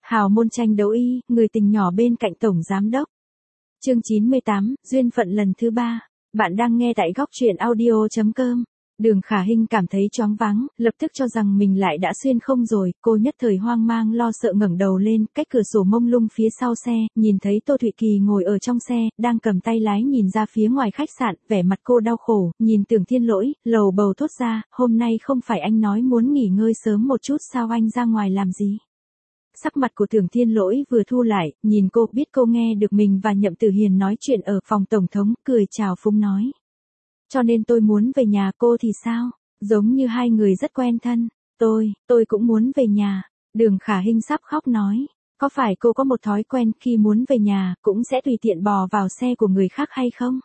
Hào môn tranh đấu y, người tình nhỏ bên cạnh tổng giám đốc. Chương 98, duyên phận lần thứ 3. Bạn đang nghe tại góc truyện audio.com. Đường Khả Hinh cảm thấy choáng váng, lập tức cho rằng mình lại đã xuyên không rồi, cô nhất thời hoang mang lo sợ ngẩng đầu lên, cách cửa sổ mông lung phía sau xe, nhìn thấy Tô Thụy Kỳ ngồi ở trong xe, đang cầm tay lái nhìn ra phía ngoài khách sạn, vẻ mặt cô đau khổ, nhìn Tưởng Thiên Lỗi, lầu bầu thốt ra, hôm nay không phải anh nói muốn nghỉ ngơi sớm một chút sao anh ra ngoài làm gì? Sắc mặt của Tưởng Thiên Lỗi vừa thu lại, nhìn cô, biết cô nghe được mình và Nhậm Tử Hiền nói chuyện ở phòng tổng thống, cười chào phúng nói. Cho nên tôi muốn về nhà, cô thì sao? Giống như hai người rất quen thân. Tôi cũng muốn về nhà. Đường Khả Hinh sắp khóc nói. Có phải cô có một thói quen khi muốn về nhà, cũng sẽ tùy tiện bò vào xe của người khác hay không?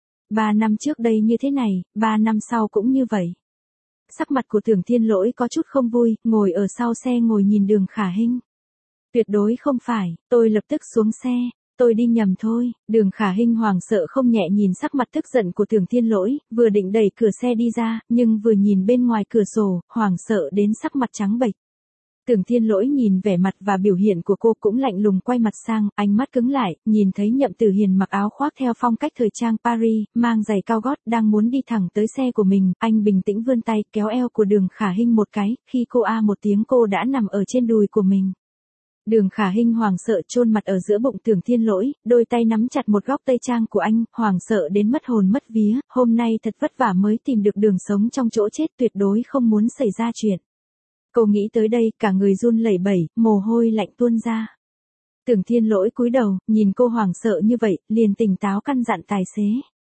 3 năm trước đây như thế này, 3 năm sau cũng như vậy. Sắc mặt của Tưởng Thiên Lỗi có chút không vui, ngồi ở sau xe ngồi nhìn Đường Khả Hinh. Tuyệt đối không phải, tôi lập tức xuống xe. Tôi đi nhầm thôi. Đường Khả Hinh hoảng sợ không nhẹ nhìn sắc mặt tức giận của Tưởng Thiên Lỗi, vừa định đẩy cửa xe đi ra, nhưng vừa nhìn bên ngoài cửa sổ, hoảng sợ đến sắc mặt trắng bệch. Tưởng Thiên Lỗi nhìn vẻ mặt và biểu hiện của cô cũng lạnh lùng quay mặt sang, ánh mắt cứng lại, nhìn thấy Nhậm Tử Hiền mặc áo khoác theo phong cách thời trang Paris, mang giày cao gót, đang muốn đi thẳng tới xe của mình, anh bình tĩnh vươn tay kéo eo của Đường Khả Hinh một cái, khi cô a một tiếng cô đã nằm ở trên đùi của mình. Đường Khả Hinh hoảng sợ chôn mặt ở giữa bụng Tưởng Thiên Lỗi, đôi tay nắm chặt một góc tây trang của anh, hoảng sợ đến mất hồn mất vía, hôm nay thật vất vả mới tìm được đường sống trong chỗ chết, tuyệt đối không muốn xảy ra chuyện. Cô nghĩ tới đây, cả người run lẩy bẩy, mồ hôi lạnh tuôn ra. Tưởng Thiên Lỗi cúi đầu, nhìn cô hoảng sợ như vậy, liền tỉnh táo căn dặn tài xế.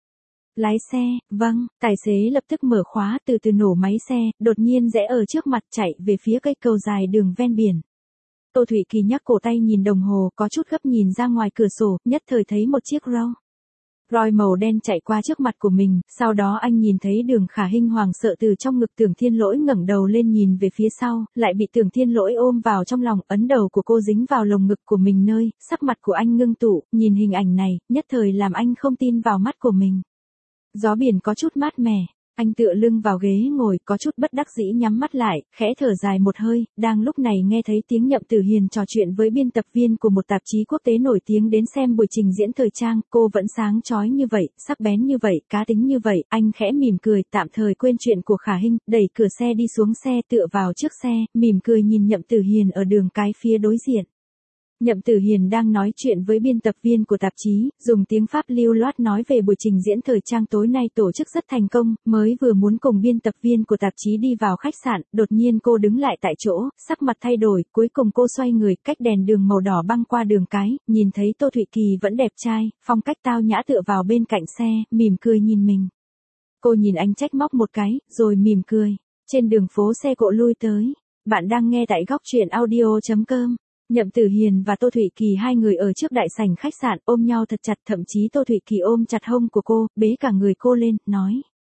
Lái xe, vâng, tài xế lập tức mở khóa, từ từ nổ máy xe, đột nhiên rẽ ở trước mặt chạy về phía cây cầu dài đường ven biển. Tô Thụy Kỳ nhắc cổ tay nhìn đồng hồ, có chút gấp nhìn ra ngoài cửa sổ, nhất thời thấy một chiếc Rolls màu đen chạy qua trước mặt của mình, sau đó anh nhìn thấy Đường Khả Hinh hoảng sợ từ trong ngực Tưởng Thiên Lỗi ngẩng đầu lên nhìn về phía sau, lại bị Tưởng Thiên Lỗi ôm vào trong lòng, ấn đầu của cô dính vào lồng ngực của mình nơi, sắc mặt của anh ngưng tụ, nhìn hình ảnh này, nhất thời làm anh không tin vào mắt của mình. Gió biển có chút mát mẻ. Anh tựa lưng vào ghế ngồi, có chút bất đắc dĩ nhắm mắt lại, khẽ thở dài một hơi, đang lúc này nghe thấy tiếng Nhậm Tử Hiền trò chuyện với biên tập viên của một tạp chí quốc tế nổi tiếng đến xem buổi trình diễn thời trang, cô vẫn sáng chói như vậy, sắc bén như vậy, cá tính như vậy, anh khẽ mỉm cười, tạm thời quên chuyện của Khả Hinh, đẩy cửa xe đi xuống xe tựa vào trước xe, mỉm cười nhìn Nhậm Tử Hiền ở đường cái phía đối diện. Nhậm Tử Hiền đang nói chuyện với biên tập viên của tạp chí, dùng tiếng Pháp lưu loát nói về buổi trình diễn thời trang tối nay tổ chức rất thành công, mới vừa muốn cùng biên tập viên của tạp chí đi vào khách sạn, đột nhiên cô đứng lại tại chỗ, sắc mặt thay đổi, cuối cùng cô xoay người, cách đèn đường màu đỏ băng qua đường cái, nhìn thấy Tô Thụy Kỳ vẫn đẹp trai, phong cách tao nhã tựa vào bên cạnh xe, mỉm cười nhìn mình. Cô nhìn anh trách móc một cái, rồi mỉm cười. Trên đường phố xe cộ lui tới. Bạn đang nghe tại góc truyện audio.com. Nhậm Tử Hiền và Tô Thụy Kỳ hai người ở trước đại sảnh khách sạn ôm nhau thật chặt, thậm chí Tô Thụy Kỳ ôm chặt hông của cô, bế cả người cô lên, nói.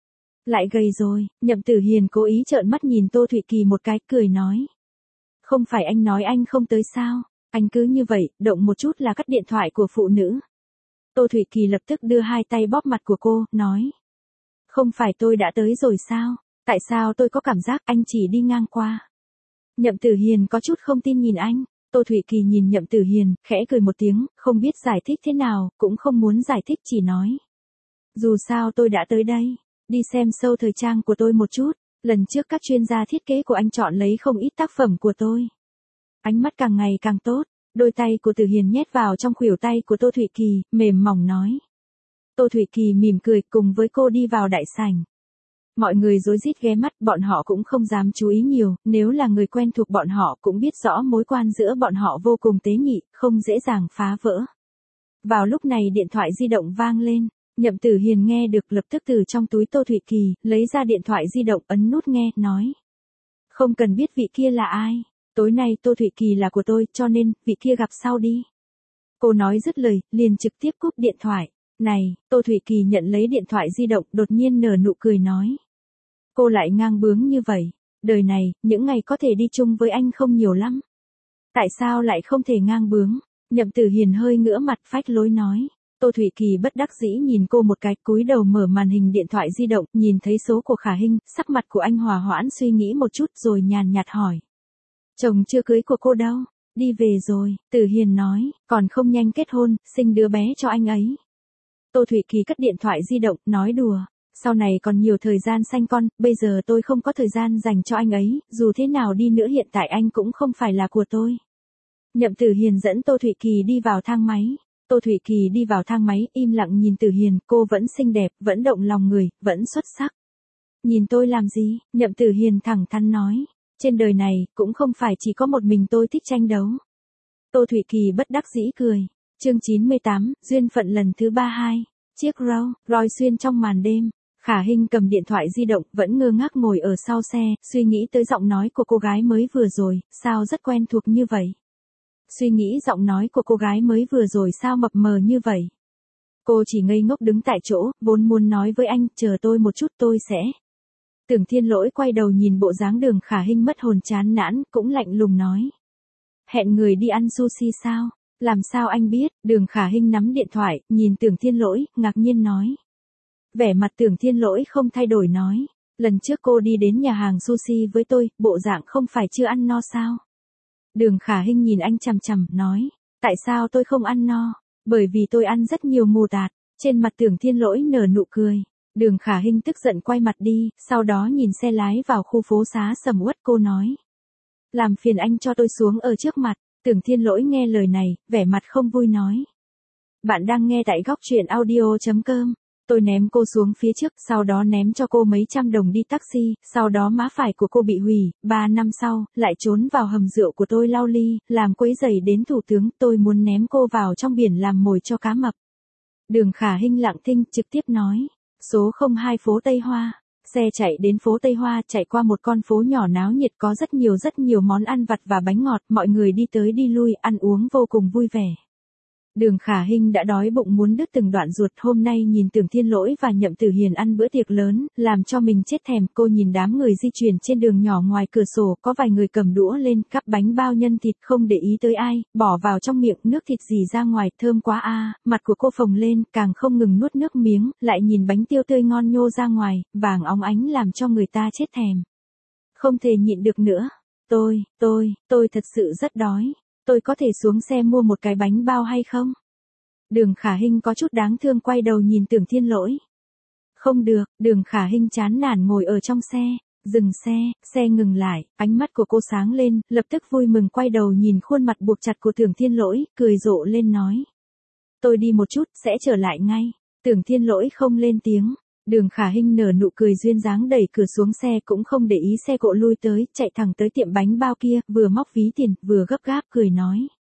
Lại gầy rồi, Nhậm Tử Hiền cố ý trợn mắt nhìn Tô Thụy Kỳ một cái, cười nói. Không phải anh nói anh không tới sao, anh cứ như vậy, động một chút là cắt điện thoại của phụ nữ. Tô Thụy Kỳ lập tức đưa hai tay bóp mặt của cô, nói. Không phải tôi đã tới rồi sao, tại sao tôi có cảm giác anh chỉ đi ngang qua. Nhậm Tử Hiền có chút không tin nhìn anh. Tô Thụy Kỳ nhìn Nhậm Tử Hiền, khẽ cười một tiếng, không biết giải thích thế nào, cũng không muốn giải thích, chỉ nói. Dù sao tôi đã tới đây, đi xem show thời trang của tôi một chút, lần trước các chuyên gia thiết kế của anh chọn lấy không ít tác phẩm của tôi. Ánh mắt càng ngày càng tốt, đôi tay của Tử Hiền nhét vào trong khuỷu tay của Tô Thụy Kỳ, mềm mỏng nói. Tô Thụy Kỳ mỉm cười cùng với cô đi vào đại sảnh. Mọi người rối rít ghé mắt, bọn họ cũng không dám chú ý nhiều, nếu là người quen thuộc bọn họ cũng biết rõ mối quan giữa bọn họ vô cùng tế nhị, không dễ dàng phá vỡ. Vào lúc này điện thoại di động vang lên, Nhậm Tử Hiền nghe được lập tức từ trong túi Tô Thụy Kỳ, lấy ra điện thoại di động ấn nút nghe, nói. Không cần biết vị kia là ai, tối nay Tô Thụy Kỳ là của tôi, cho nên, vị kia gặp sau đi. Cô nói dứt lời, liền trực tiếp cúp điện thoại. Này, Tô Thụy Kỳ nhận lấy điện thoại di động, đột nhiên nở nụ cười nói. Cô lại ngang bướng như vậy, đời này, những ngày có thể đi chung với anh không nhiều lắm. Tại sao lại không thể ngang bướng? Nhậm Tử Hiền hơi ngửa mặt phách lối nói. Tô Thụy Kỳ bất đắc dĩ nhìn cô một cái, cúi đầu mở màn hình điện thoại di động, nhìn thấy số của Khả Hinh, sắc mặt của anh hòa hoãn suy nghĩ một chút rồi nhàn nhạt hỏi. Chồng chưa cưới của cô đâu? Đi về rồi, Tử Hiền nói, còn không nhanh kết hôn, sinh đứa bé cho anh ấy. Tô Thụy Kỳ cất điện thoại di động, nói đùa. Sau này còn nhiều thời gian sanh con, bây giờ tôi không có thời gian dành cho anh ấy, dù thế nào đi nữa hiện tại anh cũng không phải là của tôi. Nhậm Tử Hiền dẫn Tô Thụy Kỳ đi vào thang máy. Tô Thụy Kỳ đi vào thang máy, im lặng nhìn Tử Hiền, cô vẫn xinh đẹp, vẫn động lòng người, vẫn xuất sắc. Nhìn tôi làm gì? Nhậm Tử Hiền thẳng thắn nói. Trên đời này, cũng không phải chỉ có một mình tôi thích tranh đấu. Tô Thụy Kỳ bất đắc dĩ cười. Chương 98, duyên phận lần thứ 32. Chiếc Rolls xuyên trong màn đêm. Khả Hinh cầm điện thoại di động, vẫn ngơ ngác ngồi ở sau xe, suy nghĩ tới giọng nói của cô gái mới vừa rồi, sao rất quen thuộc như vậy. Suy nghĩ giọng nói của cô gái mới vừa rồi sao mập mờ như vậy. Cô chỉ ngây ngốc đứng tại chỗ, vốn muốn nói với anh, chờ tôi một chút tôi sẽ. Tưởng Thiên Lỗi quay đầu nhìn bộ dáng Đường Khả Hinh mất hồn chán nản, cũng lạnh lùng nói. Hẹn người đi ăn sushi sao? Làm sao anh biết? Đường Khả Hinh nắm điện thoại, nhìn Tưởng Thiên Lỗi, ngạc nhiên nói. Vẻ mặt Tưởng Thiên Lỗi không thay đổi nói. Lần trước cô đi đến nhà hàng sushi với tôi, bộ dạng không phải chưa ăn no sao? Đường Khả Hinh nhìn anh chằm chằm, nói. Tại sao tôi không ăn no? Bởi vì tôi ăn rất nhiều mù tạt. Trên mặt Tưởng Thiên Lỗi nở nụ cười. Đường Khả Hinh tức giận quay mặt đi, sau đó nhìn xe lái vào khu phố xá sầm uất, cô nói. Làm phiền anh cho tôi xuống ở trước mặt. Tưởng Thiên Lỗi nghe lời này, vẻ mặt không vui nói. Bạn đang nghe tại góc truyện audio.com. Tôi ném cô xuống phía trước, sau đó ném cho cô mấy trăm đồng đi taxi, sau đó má phải của cô bị hủy, 3 năm sau, lại trốn vào hầm rượu của tôi lau ly, làm quấy rầy đến thủ tướng, tôi muốn ném cô vào trong biển làm mồi cho cá mập. Đường Khả Hinh lặng thinh, trực tiếp nói. Số 02 phố Tây Hoa. Xe chạy đến phố Tây Hoa, chạy qua một con phố nhỏ náo nhiệt có rất nhiều món ăn vặt và bánh ngọt, mọi người đi tới đi lui, ăn uống vô cùng vui vẻ. Đường Khả Hinh đã đói bụng muốn đứt từng đoạn ruột, hôm nay nhìn Tưởng Thiên Lỗi và Nhậm Tử Hiền ăn bữa tiệc lớn, làm cho mình chết thèm. Cô nhìn đám người di chuyển trên đường nhỏ ngoài cửa sổ, có vài người cầm đũa lên, cắp bánh bao nhân thịt không để ý tới ai, bỏ vào trong miệng, nước thịt rỉ ra ngoài, thơm quá a. Mặt của cô phồng lên, càng không ngừng nuốt nước miếng, lại nhìn bánh tiêu tươi ngon nhô ra ngoài, vàng óng ánh làm cho người ta chết thèm. Không thể nhịn được nữa. Tôi thật sự rất đói. Tôi có thể xuống xe mua một cái bánh bao hay không? Đường Khả Hinh có chút đáng thương quay đầu nhìn Tưởng Thiên Lỗi. Không được, Đường Khả Hinh chán nản ngồi ở trong xe, dừng xe, xe ngừng lại, ánh mắt của cô sáng lên, lập tức vui mừng quay đầu nhìn khuôn mặt buộc chặt của Tưởng Thiên Lỗi, cười rộ lên nói. Tôi đi một chút, sẽ trở lại ngay. Tưởng Thiên Lỗi không lên tiếng. Đường Khả Hinh nở nụ cười duyên dáng đẩy cửa xuống xe cũng không để ý xe cộ lui tới, chạy thẳng tới tiệm bánh bao kia, vừa móc ví tiền, vừa gấp gáp cười nói.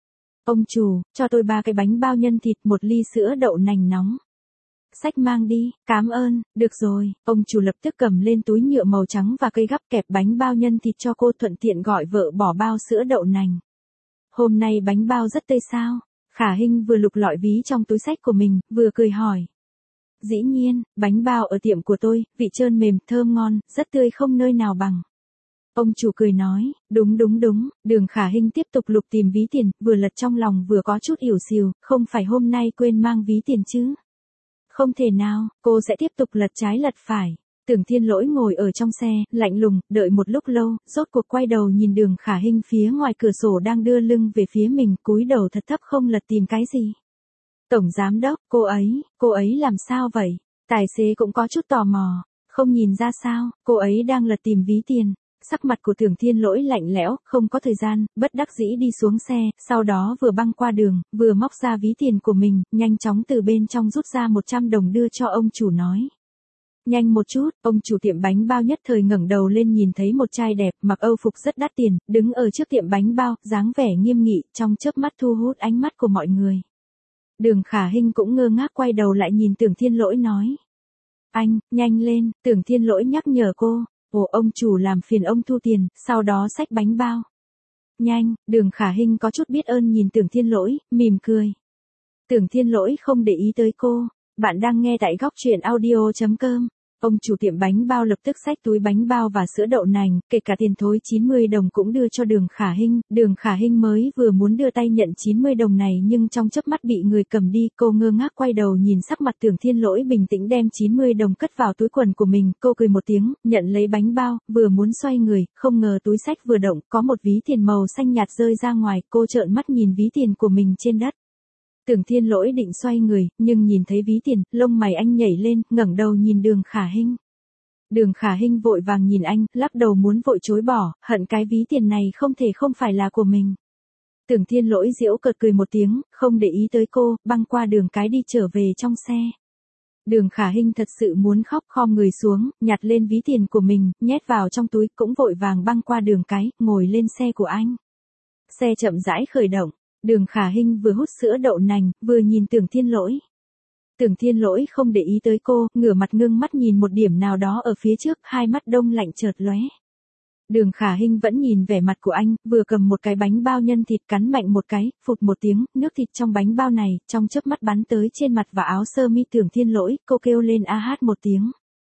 Ông chủ, cho tôi 3 cái bánh bao nhân thịt, 1 ly sữa đậu nành nóng. Xách mang đi, cám ơn, được rồi, ông chủ lập tức cầm lên túi nhựa màu trắng và cây gắp kẹp bánh bao nhân thịt cho cô, thuận tiện gọi vợ bỏ bao sữa đậu nành. Hôm nay bánh bao rất tươi sao? Khả Hinh vừa lục lọi ví trong túi xách của mình, vừa cười hỏi. Dĩ nhiên, bánh bao ở tiệm của tôi, vị trơn mềm, thơm ngon, rất tươi không nơi nào bằng. Ông chủ cười nói, đúng. Đường Khả Hinh tiếp tục lục tìm ví tiền, vừa lật trong lòng vừa có chút ỉu xìu, không phải hôm nay quên mang ví tiền chứ. Không thể nào, cô sẽ tiếp tục lật trái lật phải. Tưởng Thiên Lỗi ngồi ở trong xe, lạnh lùng, đợi một lúc lâu, rốt cuộc quay đầu nhìn Đường Khả Hinh phía ngoài cửa sổ đang đưa lưng về phía mình, cúi đầu thật thấp không lật tìm cái gì. Tổng giám đốc, cô ấy làm sao vậy? Tài xế cũng có chút tò mò, không nhìn ra sao, cô ấy đang lật tìm ví tiền. Sắc mặt của Tưởng Thiên Lỗi lạnh lẽo, không có thời gian, bất đắc dĩ đi xuống xe, sau đó vừa băng qua đường, vừa móc ra ví tiền của mình, nhanh chóng từ bên trong rút ra 100 đồng đưa cho ông chủ nói. Nhanh một chút, ông chủ tiệm bánh bao nhất thời ngẩng đầu lên nhìn thấy một trai đẹp, mặc âu phục rất đắt tiền, đứng ở trước tiệm bánh bao, dáng vẻ nghiêm nghị, trong chớp mắt thu hút ánh mắt của mọi người. Đường Khả Hinh cũng ngơ ngác quay đầu lại nhìn Tưởng Thiên Lỗi nói. Anh, nhanh lên, Tưởng Thiên Lỗi nhắc nhở cô. Ồ, ông chủ làm phiền ông thu tiền, sau đó xách bánh bao. Nhanh, Đường Khả Hinh có chút biết ơn nhìn Tưởng Thiên Lỗi, mỉm cười. Tưởng Thiên Lỗi không để ý tới cô. Bạn đang nghe tại góc truyện audio.com. Ông chủ tiệm bánh bao lập tức xách túi bánh bao và sữa đậu nành, kể cả tiền thối 90 đồng cũng đưa cho Đường Khả Hinh. Đường Khả Hinh mới vừa muốn đưa tay nhận 90 đồng này nhưng trong chớp mắt bị người cầm đi, cô ngơ ngác quay đầu nhìn sắc mặt Tưởng Thiên Lỗi bình tĩnh đem 90 đồng cất vào túi quần của mình, cô cười một tiếng, nhận lấy bánh bao, vừa muốn xoay người, không ngờ túi xách vừa động, có một ví tiền màu xanh nhạt rơi ra ngoài, cô trợn mắt nhìn ví tiền của mình trên đất. Tưởng Thiên Lỗi định xoay người, nhưng nhìn thấy ví tiền, lông mày anh nhảy lên, ngẩng đầu nhìn Đường Khả Hinh. Đường Khả Hinh vội vàng nhìn anh, lắc đầu muốn vội chối bỏ, hận cái ví tiền này không thể không phải là của mình. Tưởng Thiên Lỗi giễu cợt cười một tiếng, không để ý tới cô, băng qua đường cái đi trở về trong xe. Đường Khả Hinh thật sự muốn khóc, khom người xuống, nhặt lên ví tiền của mình, nhét vào trong túi, cũng vội vàng băng qua đường cái, ngồi lên xe của anh. Xe chậm rãi khởi động. Đường Khả Hinh vừa hút sữa đậu nành, vừa nhìn Tưởng Thiên Lỗi. Tưởng Thiên Lỗi không để ý tới cô, ngửa mặt ngưng mắt nhìn một điểm nào đó ở phía trước, hai mắt đông lạnh chợt lóe. Đường Khả Hinh vẫn nhìn vẻ mặt của anh, vừa cầm một cái bánh bao nhân thịt cắn mạnh một cái, phụt một tiếng, nước thịt trong bánh bao này, trong chớp mắt bắn tới trên mặt và áo sơ mi Tưởng Thiên Lỗi, cô kêu lên a hát một tiếng.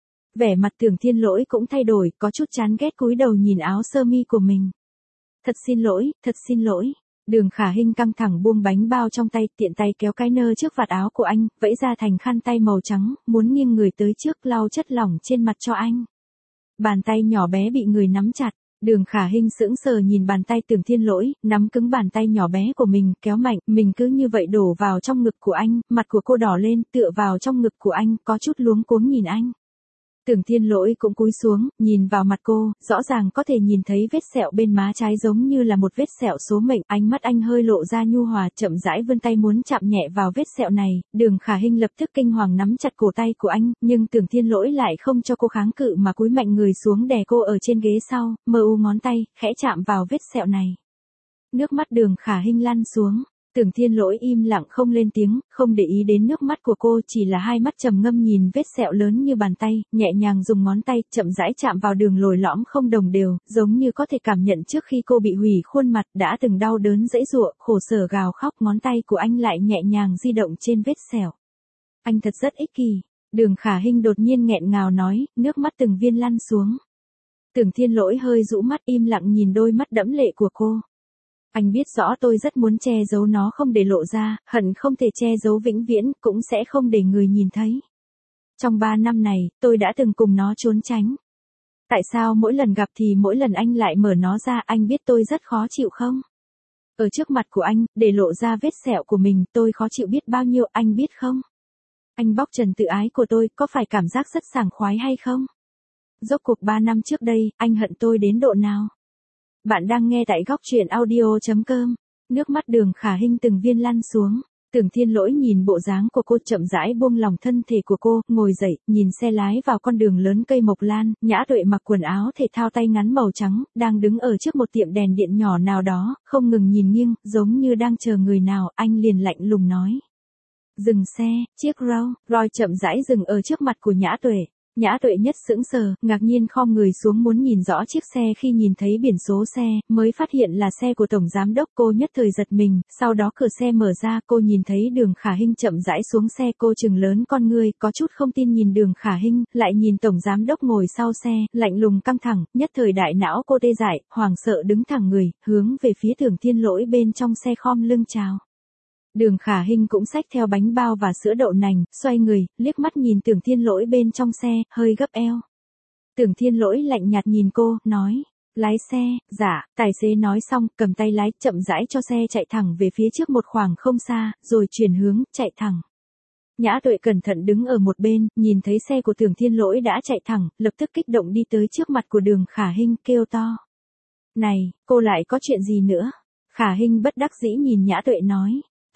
Vẻ mặt Tưởng Thiên Lỗi cũng thay đổi, có chút chán ghét cúi đầu nhìn áo sơ mi của mình. Thật xin lỗi, thật xin lỗi. Đường Khả Hinh căng thẳng buông bánh bao trong tay, tiện tay kéo cái nơ trước vạt áo của anh, vẫy ra thành khăn tay màu trắng, muốn nghiêng người tới trước lau chất lỏng trên mặt cho anh. Bàn tay nhỏ bé bị người nắm chặt, Đường Khả Hinh sững sờ nhìn bàn tay Tưởng Thiên Lỗi, nắm cứng bàn tay nhỏ bé của mình, kéo mạnh, mình cứ như vậy đổ vào trong ngực của anh, mặt của cô đỏ lên, tựa vào trong ngực của anh, có chút luống cuống nhìn anh. Tưởng Thiên Lỗi cũng cúi xuống, nhìn vào mặt cô, rõ ràng có thể nhìn thấy vết sẹo bên má trái giống như là một vết sẹo số mệnh, ánh mắt anh hơi lộ ra nhu hòa, chậm rãi vươn tay muốn chạm nhẹ vào vết sẹo này, Đường Khả Hinh lập tức kinh hoàng nắm chặt cổ tay của anh, nhưng Tưởng Thiên Lỗi lại không cho cô kháng cự mà cúi mạnh người xuống đè cô ở trên ghế sau, mờ u ngón tay, khẽ chạm vào vết sẹo này. Nước mắt Đường Khả Hinh lăn xuống. Tưởng Thiên Lỗi im lặng không lên tiếng, không để ý đến nước mắt của cô, chỉ là hai mắt trầm ngâm nhìn vết sẹo lớn như bàn tay, nhẹ nhàng dùng ngón tay, chậm rãi chạm vào đường lồi lõm không đồng đều, giống như có thể cảm nhận trước khi cô bị hủy khuôn mặt, đã từng đau đớn dãy giụa, khổ sở gào khóc, ngón tay của anh lại nhẹ nhàng di động trên vết sẹo. Anh thật rất ích kỷ. Đường Khả Hinh đột nhiên nghẹn ngào nói, nước mắt từng viên lăn xuống. Tưởng Thiên Lỗi hơi rũ mắt im lặng nhìn đôi mắt đẫm lệ của cô. Anh biết rõ tôi rất muốn che giấu nó không để lộ ra, hận không thể che giấu vĩnh viễn, cũng sẽ không để người nhìn thấy. Trong 3 năm này, tôi đã từng cùng nó trốn tránh. Tại sao mỗi lần gặp thì mỗi lần anh lại mở nó ra, anh biết tôi rất khó chịu không? Ở trước mặt của anh, để lộ ra vết sẹo của mình, tôi khó chịu biết bao nhiêu, anh biết không? Anh bóc trần tự ái của tôi, có phải cảm giác rất sảng khoái hay không? Rốt cuộc 3 năm trước đây, anh hận tôi đến độ nào? Bạn đang nghe tại góc truyện audio.com. Nước mắt Đường Khả Hinh từng viên lăn xuống. Tưởng Thiên Lỗi nhìn bộ dáng của cô chậm rãi buông lòng thân thể của cô, ngồi dậy, nhìn xe lái vào con đường lớn cây mộc lan, Nhã Tuệ mặc quần áo thể thao tay ngắn màu trắng, đang đứng ở trước một tiệm đèn điện nhỏ nào đó, không ngừng nhìn nghiêng, giống như đang chờ người nào, anh liền lạnh lùng nói. Dừng xe, chiếc Roy chậm rãi dừng ở trước mặt của Nhã Tuệ. Nhã Tuệ nhất sững sờ, ngạc nhiên khom người xuống muốn nhìn rõ chiếc xe, khi nhìn thấy biển số xe, mới phát hiện là xe của Tổng Giám Đốc, cô nhất thời giật mình, sau đó cửa xe mở ra, cô nhìn thấy Đường Khả Hinh chậm rãi xuống xe, cô trừng lớn con ngươi, có chút không tin nhìn Đường Khả Hinh, lại nhìn Tổng Giám Đốc ngồi sau xe, lạnh lùng căng thẳng, nhất thời đại não cô tê dại, hoảng sợ đứng thẳng người, hướng về phía Tưởng Thiên Lỗi bên trong xe khom lưng chào. Đường Khả Hinh cũng xách theo bánh bao và sữa đậu nành, xoay người, liếc mắt nhìn Tưởng Thiên Lỗi bên trong xe, hơi gấp eo. Tưởng Thiên Lỗi lạnh nhạt nhìn cô, nói, lái xe, dạ, tài xế nói xong, cầm tay lái, chậm rãi cho xe chạy thẳng về phía trước một khoảng không xa, rồi chuyển hướng, chạy thẳng. Nhã Tuệ cẩn thận đứng ở một bên, nhìn thấy xe của Tưởng Thiên Lỗi đã chạy thẳng, lập tức kích động đi tới trước mặt của Đường Khả Hinh, kêu to. Này, cô lại có chuyện gì nữa? Khả Hinh bất đắc dĩ nhìn Nhã Tuệ nói.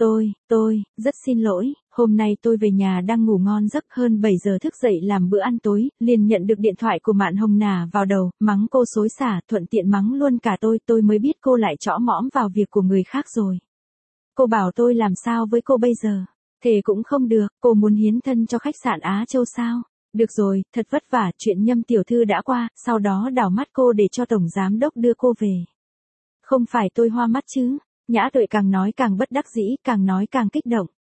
Tôi, rất xin lỗi, hôm nay tôi về nhà đang ngủ ngon giấc, hơn 7 giờ thức dậy làm bữa ăn tối, liền nhận được điện thoại của Mạn Hồng Nà vào đầu, mắng cô xối xả, thuận tiện mắng luôn cả tôi mới biết cô lại trõ mõm vào việc của người khác rồi. Cô bảo tôi làm sao với cô bây giờ? Thề cũng không được, cô muốn hiến thân cho khách sạn Á Châu sao? Được rồi, thật vất vả, chuyện Nhâm tiểu thư đã qua, sau đó đảo mắt cô để cho Tổng Giám Đốc đưa cô về. Không phải tôi hoa mắt chứ? Nhã Tuệ càng nói càng bất đắc dĩ, càng nói càng kích động.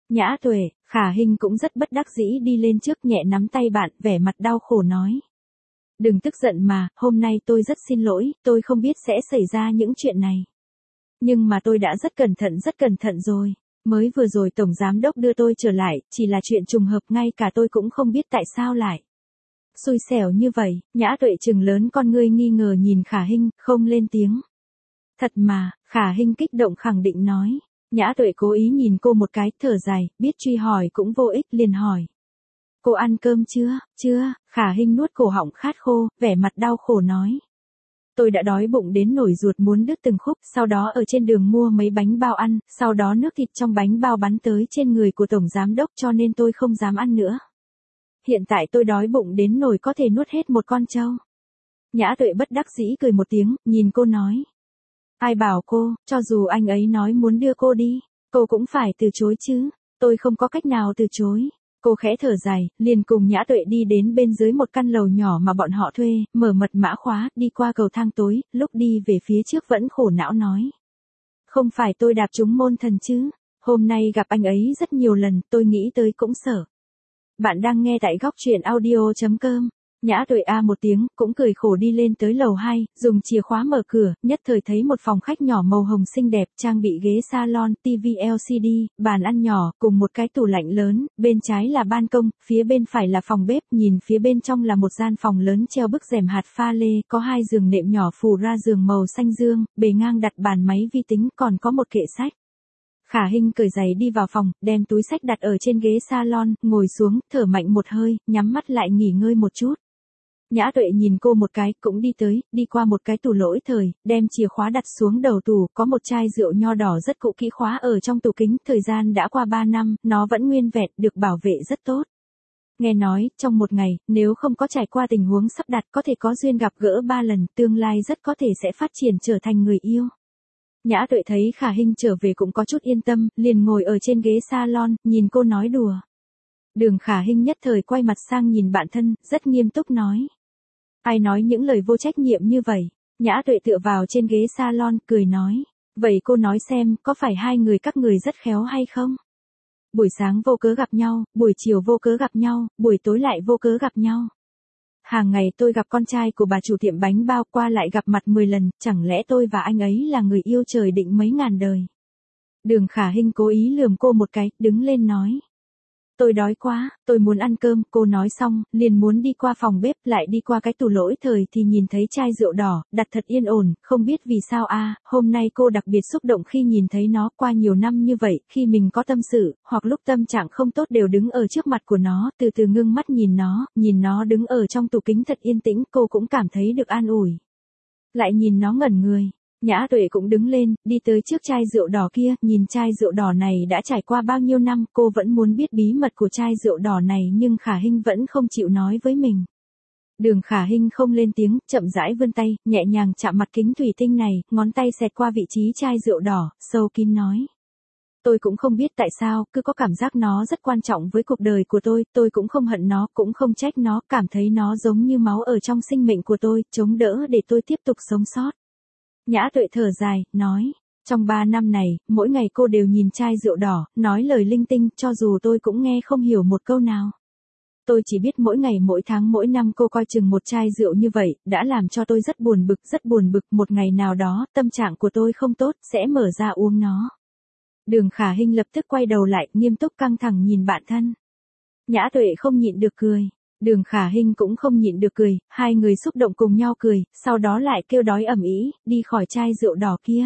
Nhã Tuệ, Khả Hinh cũng rất bất đắc dĩ đi lên trước nhẹ nắm tay bạn, vẻ mặt đau khổ nói. Đừng tức giận mà, hôm nay tôi rất xin lỗi, tôi không biết sẽ xảy ra những chuyện này. Nhưng mà tôi đã rất cẩn thận rồi. Mới vừa rồi Tổng Giám Đốc đưa tôi trở lại, chỉ là chuyện trùng hợp, ngay cả tôi cũng không biết tại sao lại. Xui xẻo như vậy. Nhã Tuệ trừng lớn con ngươi nghi ngờ nhìn Khả Hinh, không lên tiếng. Thật mà, Khả Hinh kích động khẳng định nói. Nhã Tuệ cố ý nhìn cô một cái, thở dài, biết truy hỏi cũng vô ích, liền hỏi. Cô ăn cơm chưa? Chưa. Khả Hinh nuốt cổ họng khát khô, vẻ mặt đau khổ nói. Tôi đã đói bụng đến nổi ruột muốn đứt từng khúc, sau đó ở trên đường mua mấy bánh bao ăn, sau đó nước thịt trong bánh bao bắn tới trên người của Tổng Giám Đốc cho nên tôi không dám ăn nữa. Hiện tại tôi đói bụng đến nổi có thể nuốt hết một con trâu. Nhã Tuệ bất đắc dĩ cười một tiếng, nhìn cô nói. Ai bảo cô, cho dù anh ấy nói muốn đưa cô đi, cô cũng phải từ chối chứ. Tôi không có cách nào từ chối. Cô khẽ thở dài, liền cùng Nhã Tuệ đi đến bên dưới một căn lầu nhỏ mà bọn họ thuê, mở mật mã khóa, đi qua cầu thang tối, lúc đi về phía trước vẫn khổ não nói. Không phải tôi đạp trúng môn thần chứ, hôm nay gặp anh ấy rất nhiều lần, tôi nghĩ tới cũng sợ. Bạn đang nghe tại góc truyện audio.com. Nhã Tuệ a một tiếng, cũng cười khổ đi lên tới lầu 2, dùng chìa khóa mở cửa, nhất thời thấy một phòng khách nhỏ màu hồng xinh đẹp, trang bị ghế salon, TV LCD, bàn ăn nhỏ, cùng một cái tủ lạnh lớn, bên trái là ban công, phía bên phải là phòng bếp, nhìn phía bên trong là một gian phòng lớn treo bức rèm hạt pha lê, có 2 giường nệm nhỏ phủ ra giường màu xanh dương, bề ngang đặt bàn máy vi tính, còn có một kệ sách. Khả Hinh cởi giày đi vào phòng, đem túi sách đặt ở trên ghế salon, ngồi xuống, thở mạnh một hơi, nhắm mắt lại nghỉ ngơi một chút. Nhã Tuệ nhìn cô một cái, cũng đi tới, đi qua một cái tủ lỗi thời, đem chìa khóa đặt xuống đầu tủ, có một chai rượu nho đỏ rất cũ kỹ khóa ở trong tủ kính, thời gian đã qua 3 năm, nó vẫn nguyên vẹn, được bảo vệ rất tốt. Nghe nói, trong một ngày, nếu không có trải qua tình huống sắp đặt có thể có duyên gặp gỡ 3 lần, tương lai rất có thể sẽ phát triển trở thành người yêu. Nhã Tuệ thấy Khả Hinh trở về cũng có chút yên tâm, liền ngồi ở trên ghế salon, nhìn cô nói đùa. Đường Khả Hinh nhất thời quay mặt sang nhìn bạn thân, rất nghiêm túc nói. Ai nói những lời vô trách nhiệm như vậy? Nhã Tuệ tựa vào trên ghế salon, cười nói. Vậy cô nói xem, có phải hai người các người rất khéo hay không? Buổi sáng vô cớ gặp nhau, buổi chiều vô cớ gặp nhau, buổi tối lại vô cớ gặp nhau. Hàng ngày tôi gặp con trai của bà chủ tiệm bánh bao qua lại gặp mặt 10 lần, chẳng lẽ tôi và anh ấy là người yêu trời định mấy ngàn đời? Đường Khả Hinh cố ý lườm cô một cái, đứng lên nói. Tôi đói quá, tôi muốn ăn cơm, cô nói xong, liền muốn đi qua phòng bếp, lại đi qua cái tủ lỗi thời thì nhìn thấy chai rượu đỏ, đặt thật yên ổn, không biết vì sao hôm nay cô đặc biệt xúc động khi nhìn thấy nó, qua nhiều năm như vậy, khi mình có tâm sự, hoặc lúc tâm trạng không tốt đều đứng ở trước mặt của nó, từ từ ngưng mắt nhìn nó đứng ở trong tủ kính thật yên tĩnh, cô cũng cảm thấy được an ủi. Lại nhìn nó ngẩn người. Nhã Tuệ cũng đứng lên, đi tới trước chai rượu đỏ kia, nhìn chai rượu đỏ này đã trải qua bao nhiêu năm, cô vẫn muốn biết bí mật của chai rượu đỏ này nhưng Khả Hinh vẫn không chịu nói với mình. Đường Khả Hinh không lên tiếng, chậm rãi vươn tay, nhẹ nhàng chạm mặt kính thủy tinh này, ngón tay xẹt qua vị trí chai rượu đỏ, sâu kín nói. Tôi cũng không biết tại sao, cứ có cảm giác nó rất quan trọng với cuộc đời của tôi cũng không hận nó, cũng không trách nó, cảm thấy nó giống như máu ở trong sinh mệnh của tôi, chống đỡ để tôi tiếp tục sống sót. Nhã Tuệ thở dài, nói, trong 3 năm này, mỗi ngày cô đều nhìn chai rượu đỏ, nói lời linh tinh, cho dù tôi cũng nghe không hiểu một câu nào. Tôi chỉ biết mỗi ngày mỗi tháng mỗi năm cô coi chừng một chai rượu như vậy, đã làm cho tôi rất buồn bực, một ngày nào đó, tâm trạng của tôi không tốt, sẽ mở ra uống nó. Đường Khả Hinh lập tức quay đầu lại, nghiêm túc căng thẳng nhìn bạn thân. Nhã Tuệ không nhịn được cười. Đường Khả Hinh cũng không nhịn được cười, hai người xúc động cùng nhau cười, sau đó lại kêu đói ầm ĩ, đi khỏi chai rượu đỏ kia.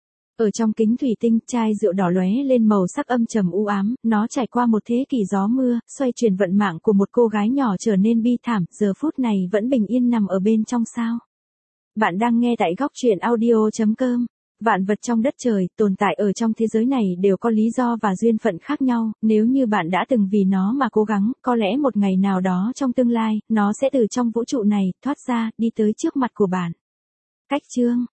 Ở trong kính thủy tinh, chai rượu đỏ lóe lên màu sắc âm trầm u ám, nó trải qua một thế kỷ gió mưa, xoay chuyển vận mạng của một cô gái nhỏ trở nên bi thảm, giờ phút này vẫn bình yên nằm ở bên trong sao. Bạn đang nghe tại góc truyện audio.com. Vạn vật trong đất trời, tồn tại ở trong thế giới này đều có lý do và duyên phận khác nhau, nếu như bạn đã từng vì nó mà cố gắng, có lẽ một ngày nào đó trong tương lai, nó sẽ từ trong vũ trụ này, thoát ra, đi tới trước mặt của bạn. Cách chương